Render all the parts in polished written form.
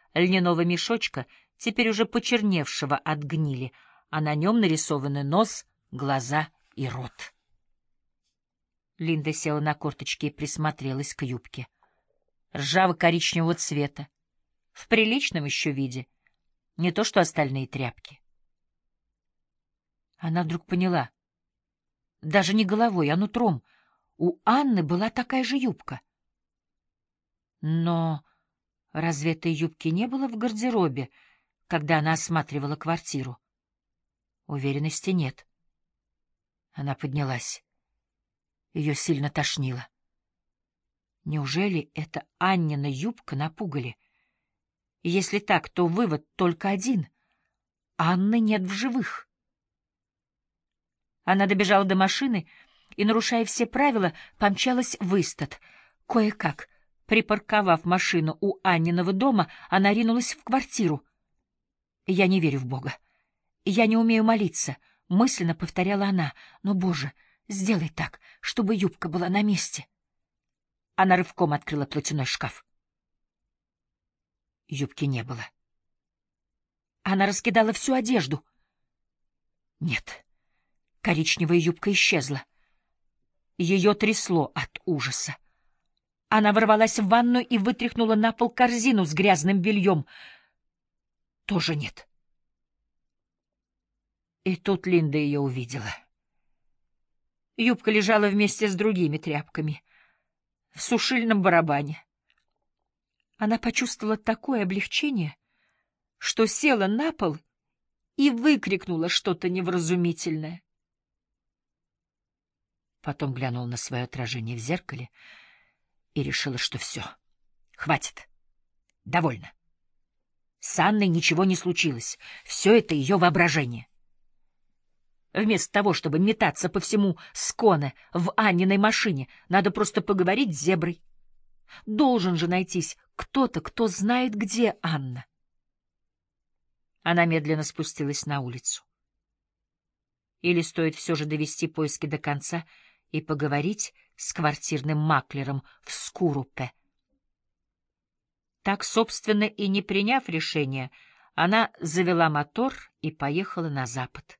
льняного мешочка, теперь уже почерневшего от гнили, а на нем нарисованы нос, глаза и рот. Линда села на корточки и присмотрелась к юбке. Ржаво-коричневого цвета, в приличном еще виде, не то что остальные тряпки. Она вдруг поняла, даже не головой, а нутром, у Анны была такая же юбка. Но разве этой юбки не было в гардеробе, когда она осматривала квартиру? Уверенности нет. Она поднялась. Ее сильно тошнило. Неужели это Аннина юбка на пугале? И если так, то вывод только один. Анны нет в живых. Она добежала до машины и, нарушая все правила, помчалась в Истат. Кое-как, припарковав машину у Анниного дома, она ринулась в квартиру. «Я не верю в Бога. Я не умею молиться», — мысленно повторяла она. «Но, Боже, сделай так, чтобы юбка была на месте». Она рывком открыла платяной шкаф. Юбки не было. Она раскидала всю одежду. Нет, коричневая юбка исчезла. Ее трясло от ужаса. Она ворвалась в ванную и вытряхнула на пол корзину с грязным бельем. Тоже нет. И тут Линда ее увидела. Юбка лежала вместе с другими тряпками в сушильном барабане. Она почувствовала такое облегчение, что села на пол и выкрикнула что-то невразумительное. Потом глянула на свое отражение в зеркале и решила, что все, хватит, довольно. С Анной ничего не случилось, все это ее воображение. Вместо того, чтобы метаться по всему Сконе в Анниной машине, надо просто поговорить с зеброй. Должен же найтись кто-то, кто знает, где Анна. Она медленно спустилась на улицу. Или стоит все же довести поиски до конца и поговорить с квартирным маклером в Скурупе. Так, собственно, и не приняв решения, она завела мотор и поехала на запад.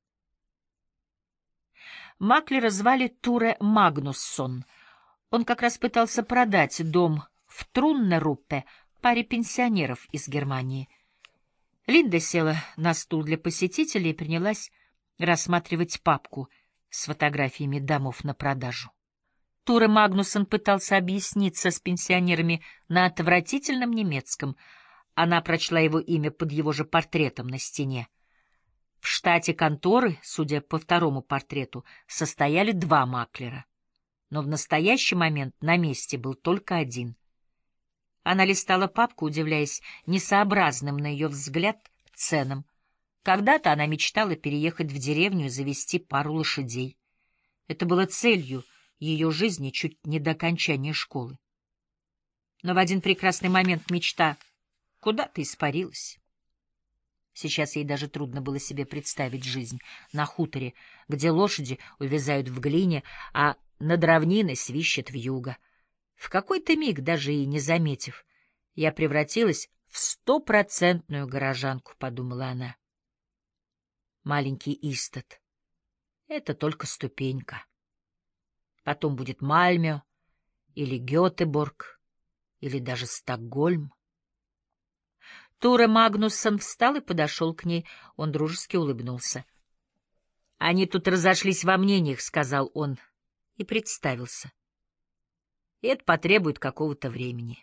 Маклера звали Туре Магнуссон. Он как раз пытался продать дом в Труннеруппе паре пенсионеров из Германии. Линда села на стул для посетителей и принялась рассматривать папку с фотографиями домов на продажу. Туре Магнуссон пытался объясниться с пенсионерами на отвратительном немецком. Она прочла его имя под его же портретом на стене. В штате конторы, судя по второму портрету, состояли 2 маклера. Но в настоящий момент на месте был только один. Она листала папку, удивляясь несообразным, на ее взгляд, ценам. Когда-то она мечтала переехать в деревню и завести пару лошадей. Это было целью ее жизни чуть не до окончания школы. Но в один прекрасный момент мечта куда-то испарилась. Сейчас ей даже трудно было себе представить жизнь на хуторе, где лошади увязают в глине, а над равниной свищет вьюга. В какой-то миг, даже и не заметив, я превратилась в 100% горожанку, — подумала она. Маленький Истат — это только ступенька. Потом будет Мальмё или Гётеборг или даже Стокгольм. Туре Магнуссон встал и подошел к ней. Он дружески улыбнулся. — Они тут разошлись во мнениях, — сказал он и представился. — И это потребует какого-то времени.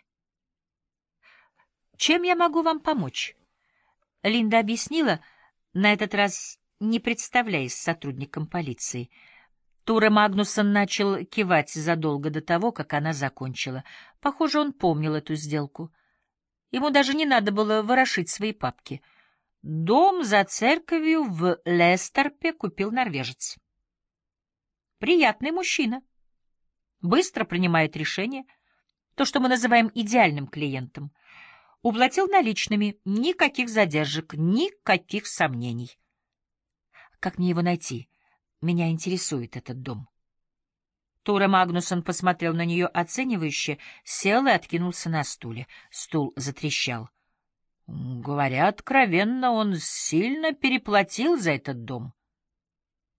— Чем я могу вам помочь? Линда объяснила, на этот раз не представляясь сотрудником полиции. Туре Магнуссон начал кивать задолго до того, как она закончила. Похоже, он помнил эту сделку. Ему даже не надо было ворошить свои папки. Дом за церковью в Лестерпе купил норвежец. Приятный мужчина. Быстро принимает решения. То, что мы называем идеальным клиентом. Уплатил наличными. Никаких задержек, никаких сомнений. Как мне его найти? Меня интересует этот дом. Туре Магнуссон посмотрел на нее оценивающе, сел и откинулся на стуле. Стул затрещал. Говоря откровенно, он сильно переплатил за этот дом.